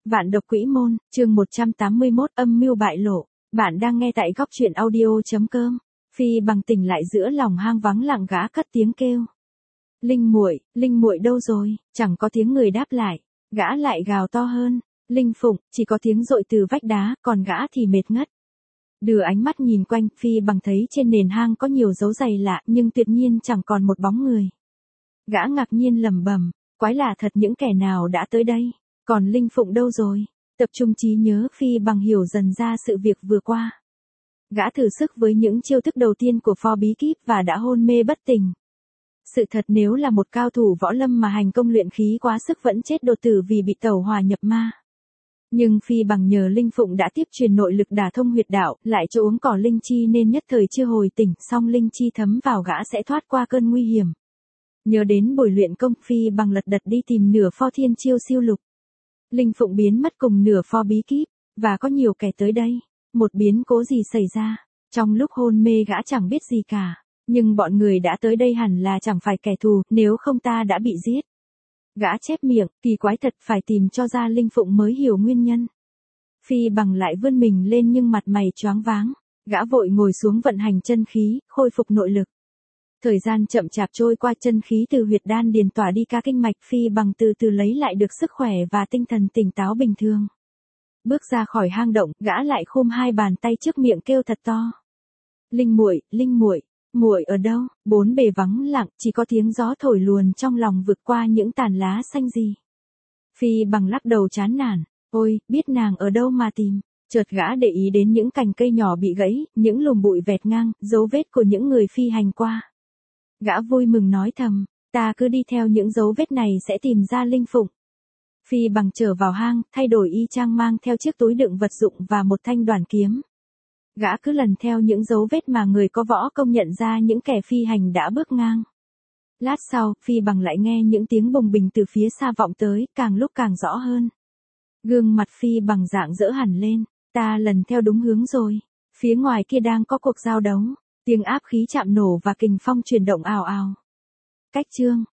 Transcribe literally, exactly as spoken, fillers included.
Vạn độc quỹ môn, chương một trăm tám mươi mốt âm mưu bại lộ. Bạn đang nghe tại góc truyện audio.com. Phi Bằng tỉnh lại giữa lòng hang vắng lặng, gã cất tiếng kêu. Linh muội, Linh muội đâu rồi? Chẳng có tiếng người đáp lại. Gã lại gào to hơn. Linh Phụng, chỉ có tiếng dội từ vách đá, còn gã thì mệt ngất. Đưa ánh mắt nhìn quanh, Phi Bằng thấy trên nền hang có nhiều dấu giày lạ, nhưng tuyệt nhiên chẳng còn một bóng người. Gã ngạc nhiên lẩm bẩm, quái lạ thật, những kẻ nào đã tới đây? Còn Linh Phụng đâu rồi? Tập trung trí nhớ, Phi Bằng hiểu dần ra sự việc vừa qua. Gã thử sức với những chiêu thức đầu tiên của Phó Bí Kíp và đã hôn mê bất tỉnh. Sự thật, nếu là một cao thủ võ lâm mà hành công luyện khí quá sức vẫn chết đột tử vì bị tẩu hỏa nhập ma. Nhưng Phi Bằng nhờ Linh Phụng đã tiếp truyền nội lực đả thông huyệt đạo, lại cho uống cỏ linh chi nên nhất thời chưa hồi tỉnh, song linh chi thấm vào gã sẽ thoát qua cơn nguy hiểm. Nhớ đến buổi luyện công, Phi Bằng lật đật đi tìm nửa pho thiên chiêu siêu lục. Linh Phụng biến mất cùng nửa pho bí kíp, và có nhiều kẻ tới đây. Một biến cố gì xảy ra? Trong lúc hôn mê gã chẳng biết gì cả, nhưng bọn người đã tới đây hẳn là chẳng phải kẻ thù, nếu không ta đã bị giết. Gã chép miệng, kỳ quái thật, phải tìm cho ra Linh Phụng mới hiểu nguyên nhân. Phi Bằng lại vươn mình lên nhưng mặt mày choáng váng, gã vội ngồi xuống vận hành chân khí, khôi phục nội lực. Thời gian chậm chạp trôi qua, chân khí từ huyệt đan điền tỏa đi ca kinh mạch, Phi Bằng từ từ lấy lại được sức khỏe và tinh thần tỉnh táo bình thường. Bước ra khỏi hang động, gã lại khum hai bàn tay trước miệng kêu thật to. Linh muội, Linh muội, muội ở đâu? Bốn bề vắng lặng, chỉ có tiếng gió thổi luồn trong lòng vượt qua những tàn lá xanh gì. Phi Bằng lắc đầu chán nản, ôi, biết nàng ở đâu mà tìm. Chợt gã để ý đến những cành cây nhỏ bị gãy, những lùm bụi vẹt ngang, dấu vết của những người phi hành qua. Gã vui mừng nói thầm, ta cứ đi theo những dấu vết này sẽ tìm ra Linh Phụng. Phi Bằng trở vào hang, thay đổi y chang, mang theo chiếc túi đựng vật dụng và một thanh đoàn kiếm. Gã cứ lần theo những dấu vết mà người có võ công nhận ra những kẻ phi hành đã bước ngang. Lát sau, Phi Bằng lại nghe những tiếng bùng bình từ phía xa vọng tới, càng lúc càng rõ hơn. Gương mặt Phi Bằng rạng rỡ hẳn lên, ta lần theo đúng hướng rồi. Phía ngoài kia đang có cuộc giao đấu. Tiếng áp khí chạm nổ và kình phong chuyển động ào ào. Cách chương